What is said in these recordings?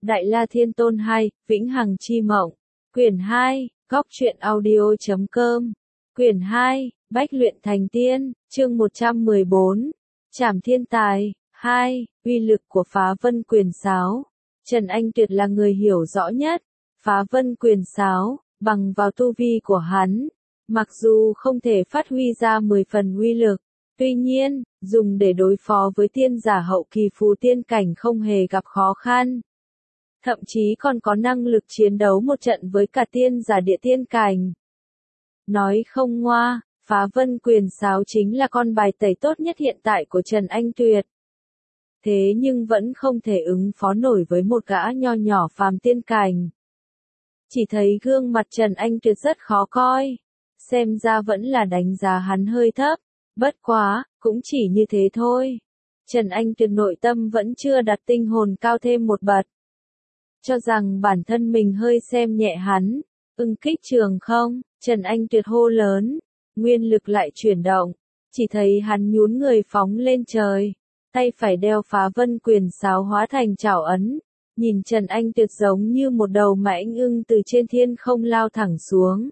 Đại La Thiên Tôn 2, Vĩnh Hằng Chi Mộng. Quyển 2, Góc Truyện Audio.com. Quyển 2, Bách Luyện Thành Tiên, chương 114. Trảm Thiên Tài. 2. Uy lực của Phá Vân Quyền Sáo. Trần Anh Tuyệt là người hiểu rõ nhất. Phá Vân Quyền Sáo, bằng vào tu vi của hắn, mặc dù không thể phát huy ra 10 phần uy lực, tuy nhiên, dùng để đối phó với tiên giả hậu kỳ phù tiên cảnh không hề gặp khó khăn. Thậm chí còn có năng lực chiến đấu một trận với cả tiên giả địa tiên cảnh. Nói không ngoa, Phá Vân Quyền Sáo chính là con bài tẩy tốt nhất hiện tại của Trần Anh Tuyệt. Thế nhưng vẫn không thể ứng phó nổi với một gã nho nhỏ phàm tiên cảnh. Chỉ thấy gương mặt Trần Anh Tuyệt rất khó coi. Xem ra vẫn là đánh giá hắn hơi thấp. Bất quá, cũng chỉ như thế thôi. Trần Anh Tuyệt nội tâm vẫn chưa đặt tinh hồn cao thêm một bậc. Cho rằng bản thân mình hơi xem nhẹ hắn. Ưng kích trường không, Trần Anh Tuyệt hô lớn. Nguyên lực lại chuyển động. Chỉ thấy hắn nhún người phóng lên trời. Tay phải đeo Phá Vân Quyền Sáo hóa thành trảo ấn. Nhìn Trần Anh Tuyệt giống như một đầu mãnh ưng từ trên thiên không lao thẳng xuống.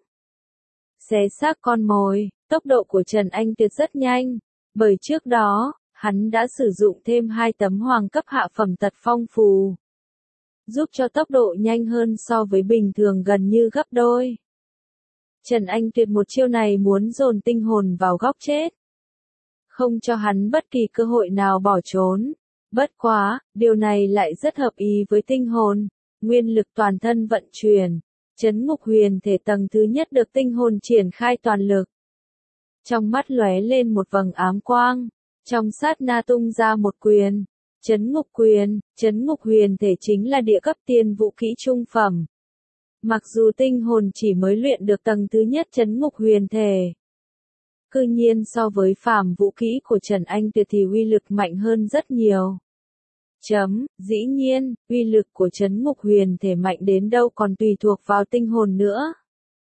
Xé xác con mồi, tốc độ của Trần Anh Tuyệt rất nhanh, bởi trước đó, hắn đã sử dụng thêm 2 tấm hoàng cấp hạ phẩm tật phong phù. Giúp cho tốc độ nhanh hơn so với bình thường gần như gấp đôi. Trần Anh Tuyệt một chiêu này muốn dồn tinh hồn vào góc chết. Không cho hắn bất kỳ cơ hội nào bỏ trốn. Bất quá, điều này lại rất hợp ý với tinh hồn, nguyên lực toàn thân vận chuyển, Chấn Ngục Huyền Thể tầng thứ nhất được tinh hồn triển khai toàn lực. Trong mắt lóe lên một vầng ám quang, trong sát na tung ra một quyền, Chấn Ngục Huyền Thể chính là địa cấp tiên vũ kỹ trung phẩm. Mặc dù tinh hồn chỉ mới luyện được tầng thứ nhất Chấn Ngục Huyền Thể. Cư nhiên so với phàm vũ kỹ của Trần Anh Tuyệt thì uy lực mạnh hơn rất nhiều. Dĩ nhiên, uy lực của Chấn Ngục Huyền Thể mạnh đến đâu còn tùy thuộc vào tinh hồn nữa.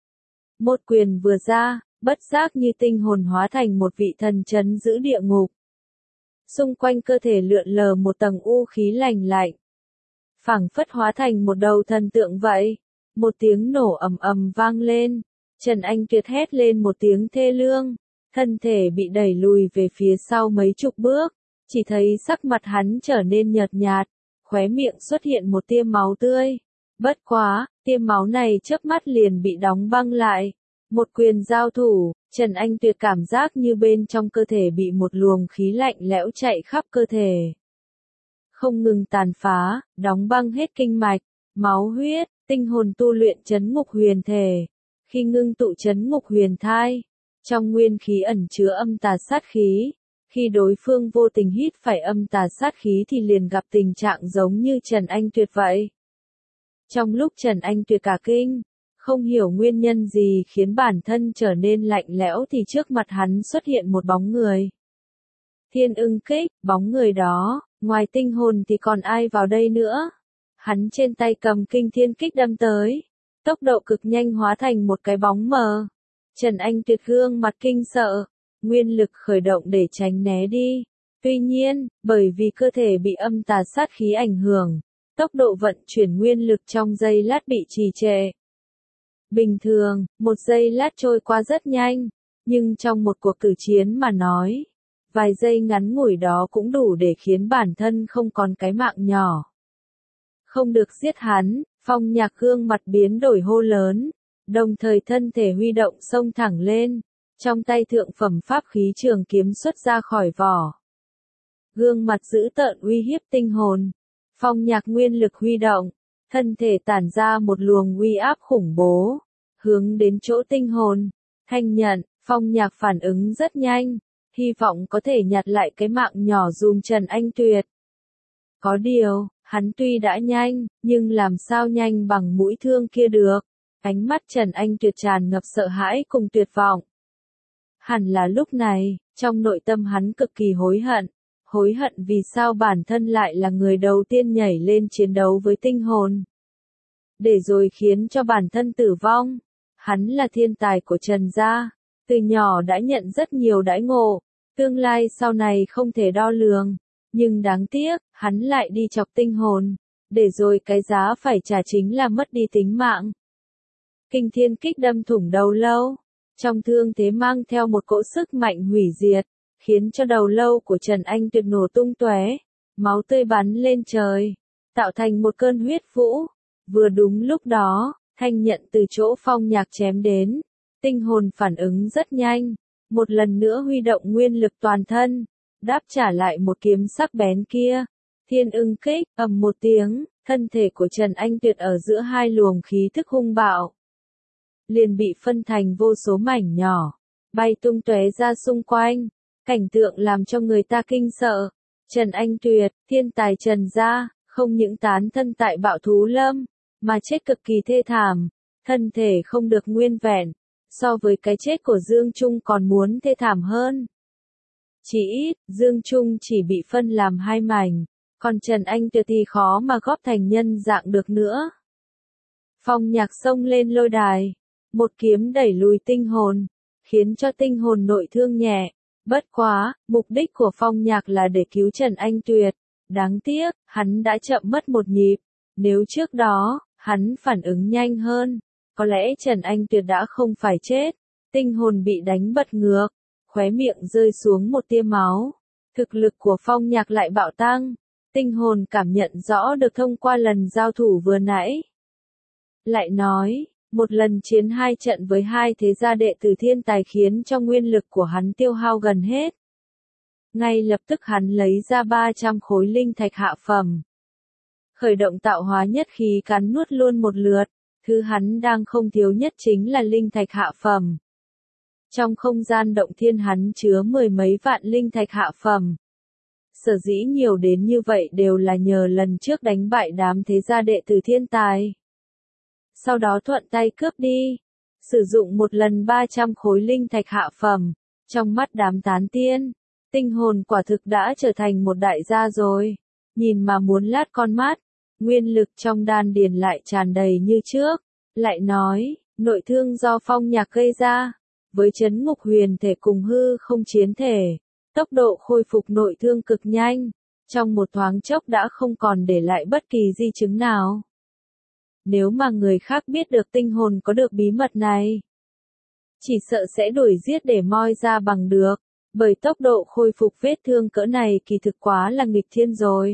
Một quyền vừa ra, bất giác như tinh hồn hóa thành một vị thần trấn giữ địa ngục. Xung quanh cơ thể lượn lờ một tầng u khí lạnh lạnh. Phảng phất hóa thành một đầu thần tượng vậy. Một tiếng nổ ầm ầm vang lên. Trần Anh Tuyệt hét lên một tiếng thê lương. Thân thể bị đẩy lùi về phía sau mấy chục bước, chỉ thấy sắc mặt hắn trở nên nhợt nhạt, khóe miệng xuất hiện một tia máu tươi. Bất quá, tia máu này chớp mắt liền bị đóng băng lại. Một quyền giao thủ, Trần Anh Tuyệt cảm giác như bên trong cơ thể bị một luồng khí lạnh lẽo chạy khắp cơ thể. Không ngừng tàn phá, đóng băng hết kinh mạch, máu huyết, tinh hồn tu luyện Chấn Ngục Huyền Thể. Khi ngưng tụ Chấn Ngục Huyền Thai, trong nguyên khí ẩn chứa âm tà sát khí, khi đối phương vô tình hít phải âm tà sát khí thì liền gặp tình trạng giống như Trần Anh Tuyệt vậy. Trong lúc Trần Anh Tuyệt cả kinh, không hiểu nguyên nhân gì khiến bản thân trở nên lạnh lẽo thì trước mặt hắn xuất hiện một bóng người. Thiên Ưng Kích, bóng người đó, ngoài tinh hồn thì còn ai vào đây nữa? Hắn trên tay cầm Kinh Thiên Kích đâm tới, tốc độ cực nhanh hóa thành một cái bóng mờ. Trần Anh Tuyệt gương mặt kinh sợ, nguyên lực khởi động để tránh né đi. Tuy nhiên, bởi vì cơ thể bị âm tà sát khí ảnh hưởng, tốc độ vận chuyển nguyên lực trong giây lát bị trì trệ. Bình thường, một giây lát trôi qua rất nhanh, nhưng trong một cuộc cử chiến mà nói, vài giây ngắn ngủi đó cũng đủ để khiến bản thân không còn cái mạng nhỏ. Không được giết hắn, Phong Nhạc gương mặt biến đổi hô lớn. Đồng thời thân thể huy động xông thẳng lên, trong tay thượng phẩm pháp khí trường kiếm xuất ra khỏi vỏ. Gương mặt dữ tợn uy hiếp tinh hồn. Phong Nhạc nguyên lực huy động, thân thể tản ra một luồng uy áp khủng bố, hướng đến chỗ tinh hồn. Thanh nhận, Phong Nhạc phản ứng rất nhanh, hy vọng có thể nhặt lại cái mạng nhỏ dùm Trần Anh Tuyệt. Có điều, hắn tuy đã nhanh, nhưng làm sao nhanh bằng mũi thương kia được. Ánh mắt Trần Anh Tuyệt tràn ngập sợ hãi cùng tuyệt vọng. Hẳn là lúc này, trong nội tâm hắn cực kỳ hối hận vì sao bản thân lại là người đầu tiên nhảy lên chiến đấu với tinh hồn. Để rồi khiến cho bản thân tử vong. Hắn là thiên tài của Trần gia, từ nhỏ đã nhận rất nhiều đãi ngộ, tương lai sau này không thể đo lường, nhưng đáng tiếc, hắn lại đi chọc tinh hồn. để rồi cái giá phải trả chính là mất đi tính mạng. Kinh thiên kích đâm thủng đầu lâu, trong thương thế mang theo một cỗ sức mạnh hủy diệt, khiến cho đầu lâu của Trần Anh Tuyệt nổ tung tóe, máu tươi bắn lên trời, tạo thành một cơn huyết vũ. Vừa đúng lúc đó, thanh nhận từ chỗ Phong Nhạc chém đến, tinh hồn phản ứng rất nhanh, một lần nữa huy động nguyên lực toàn thân, đáp trả lại một kiếm sắc bén kia. Thiên ưng kích, ầm một tiếng, thân thể của Trần Anh Tuyệt ở giữa hai luồng khí thức hung bạo, liền bị phân thành vô số mảnh nhỏ, bay tung tóe ra xung quanh, cảnh tượng làm cho người ta kinh sợ. Trần Anh Tuyệt, thiên tài Trần gia, không những tán thân tại Bạo Thú Lâm, mà chết cực kỳ thê thảm, thân thể không được nguyên vẹn, so với cái chết của Dương Trung còn muốn thê thảm hơn. Chỉ ít, Dương Trung chỉ bị phân làm hai mảnh, còn Trần Anh Tuyệt thì khó mà góp thành nhân dạng được nữa. Phong Nhạc xông lên lôi đài, một kiếm đẩy lùi tinh hồn, khiến cho tinh hồn nội thương nhẹ. Bất quá, mục đích của Phong Nhạc là để cứu Trần Anh Tuyệt. Đáng tiếc, hắn đã chậm mất một nhịp. Nếu trước đó, hắn phản ứng nhanh hơn, có lẽ Trần Anh Tuyệt đã không phải chết. Tinh hồn bị đánh bật ngược, khóe miệng rơi xuống một tia máu. Thực lực của Phong Nhạc lại bạo tăng. Tinh hồn cảm nhận rõ được thông qua lần giao thủ vừa nãy. Lại nói, một lần chiến hai trận với hai thế gia đệ tử thiên tài khiến cho nguyên lực của hắn tiêu hao gần hết. Ngay lập tức hắn lấy ra 300 khối linh thạch hạ phẩm. Khởi động tạo hóa nhất khí cắn nuốt luôn một lượt, thứ hắn đang không thiếu nhất chính là linh thạch hạ phẩm. Trong không gian động thiên hắn chứa 10 mấy vạn linh thạch hạ phẩm. Sở dĩ nhiều đến như vậy đều là nhờ lần trước đánh bại đám thế gia đệ tử thiên tài. Sau đó thuận tay cướp đi, sử dụng một lần 300 khối linh thạch hạ phẩm, trong mắt đám tán tiên, tinh hồn quả thực đã trở thành một đại gia rồi, nhìn mà muốn lát con mắt, nguyên lực trong đan điền lại tràn đầy như trước, lại nói, nội thương do Phong Nhạc gây ra, với chấn ngục huyền thể cùng hư không chiến thể, tốc độ khôi phục nội thương cực nhanh, trong một thoáng chốc đã không còn để lại bất kỳ di chứng nào. Nếu mà người khác biết được tinh hồn có được bí mật này, chỉ sợ sẽ đuổi giết để moi ra bằng được, bởi tốc độ khôi phục vết thương cỡ này kỳ thực quá là nghịch thiên rồi.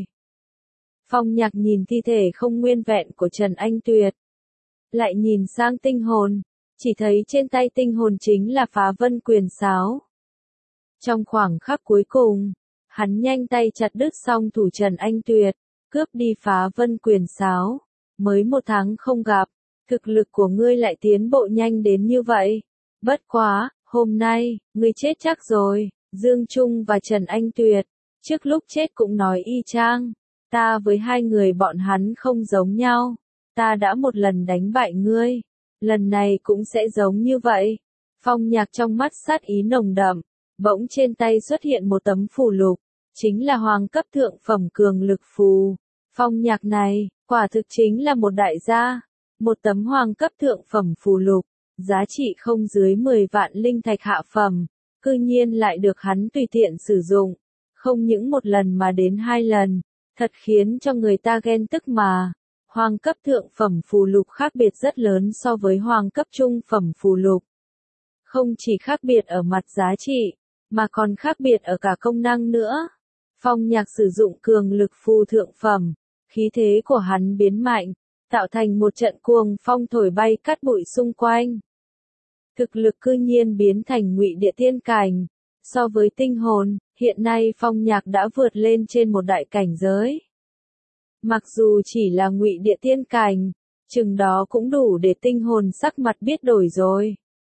Phong Nhạc nhìn thi thể không nguyên vẹn của Trần Anh Tuyệt, lại nhìn sang tinh hồn, chỉ thấy trên tay tinh hồn chính là Phá Vân Quyền Sáo. Trong khoảng khắc cuối cùng, hắn nhanh tay chặt đứt song thủ Trần Anh Tuyệt, cướp đi Phá Vân Quyền Sáo. Mới một tháng không gặp, thực lực của ngươi lại tiến bộ nhanh đến như vậy. Bất quá, hôm nay, ngươi chết chắc rồi. Dương Trung và Trần Anh Tuyệt, trước lúc chết cũng nói y chang. Ta với hai người bọn hắn không giống nhau. Ta đã một lần đánh bại ngươi. Lần này cũng sẽ giống như vậy. Phong Nhạc trong mắt sát ý nồng đậm. Bỗng trên tay xuất hiện một tấm phù lục. Chính là hoàng cấp thượng phẩm cường lực phù. Phong Nhạc này, quả thực chính là một đại gia. Một tấm hoàng cấp thượng phẩm phù lục, giá trị không dưới 10 vạn linh thạch hạ phẩm, cư nhiên lại được hắn tùy tiện sử dụng. Không những một lần mà đến hai lần, thật khiến cho người ta ghen tức mà. Hoàng cấp thượng phẩm phù lục khác biệt rất lớn so với hoàng cấp trung phẩm phù lục. Không chỉ khác biệt ở mặt giá trị, mà còn khác biệt ở cả công năng nữa. Phong Nhạc sử dụng cường lực phù thượng phẩm, khí thế của hắn biến mạnh, tạo thành một trận cuồng phong thổi bay cát bụi xung quanh. Thực lực cư nhiên biến thành Ngụy Địa Tiên Cảnh, so với tinh hồn, hiện nay Phong Nhạc đã vượt lên trên một đại cảnh giới. Mặc dù chỉ là Ngụy Địa Tiên Cảnh, chừng đó cũng đủ để tinh hồn sắc mặt biết đổi rồi.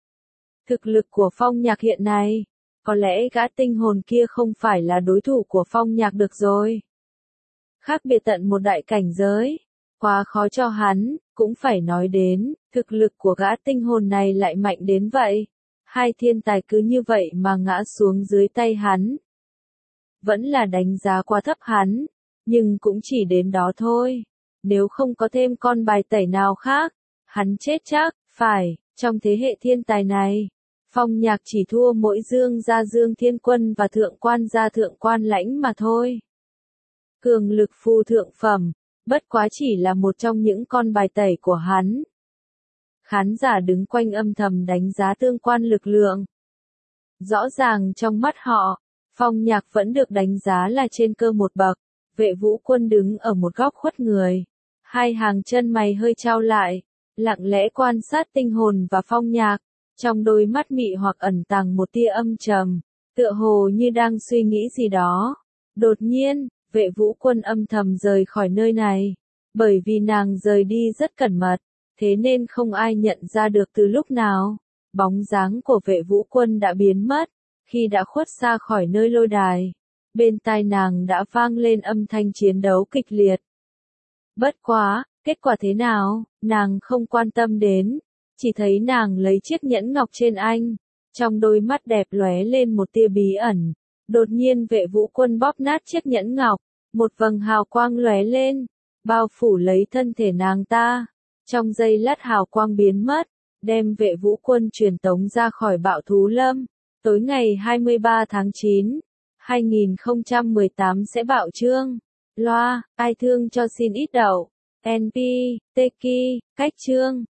Thực lực của Phong Nhạc hiện nay, có lẽ gã tinh hồn kia không phải là đối thủ của Phong Nhạc được rồi. Khác biệt tận một đại cảnh giới, quá khó cho hắn, cũng phải nói đến, thực lực của gã tinh hồn này lại mạnh đến vậy. Hai thiên tài cứ như vậy mà ngã xuống dưới tay hắn. Vẫn là đánh giá quá thấp hắn, nhưng cũng chỉ đến đó thôi. Nếu không có thêm con bài tẩy nào khác, hắn chết chắc, phải, trong thế hệ thiên tài này. Phong Nhạc chỉ thua mỗi Dương gia Dương Thiên Quân và Thượng Quan gia Thượng Quan Lãnh mà thôi. Cường lực phù thượng phẩm, bất quá chỉ là một trong những con bài tẩy của hắn. Khán giả đứng quanh âm thầm đánh giá tương quan lực lượng. Rõ ràng trong mắt họ, Phong Nhạc vẫn được đánh giá là trên cơ một bậc. Vệ Vũ Quân đứng ở một góc khuất người, hai hàng chân mày hơi chau lại, lặng lẽ quan sát tinh hồn và Phong Nhạc, trong đôi mắt mị hoặc ẩn tàng một tia âm trầm, tựa hồ như đang suy nghĩ gì đó. Đột nhiên, Vệ Vũ Quân âm thầm rời khỏi nơi này, bởi vì nàng rời đi rất cẩn mật, thế nên không ai nhận ra được từ lúc nào. Bóng dáng của Vệ Vũ Quân đã biến mất, khi đã khuất xa khỏi nơi lôi đài. Bên tai nàng đã vang lên âm thanh chiến đấu kịch liệt. Bất quá, kết quả thế nào, nàng không quan tâm đến, chỉ thấy nàng lấy chiếc nhẫn ngọc trên anh, trong đôi mắt đẹp lóe lên một tia bí ẩn. Đột nhiên Vệ Vũ Quân bóp nát chiếc nhẫn ngọc, một vầng hào quang lóe lên, bao phủ lấy thân thể nàng ta. Trong giây lát hào quang biến mất, đem Vệ Vũ Quân truyền tống ra khỏi Bạo Thú Lâm. Tối ngày 23 tháng 9, 2018 sẽ bạo chương. Loa, ai thương cho xin ít đậu. NP, Teki, cách chương.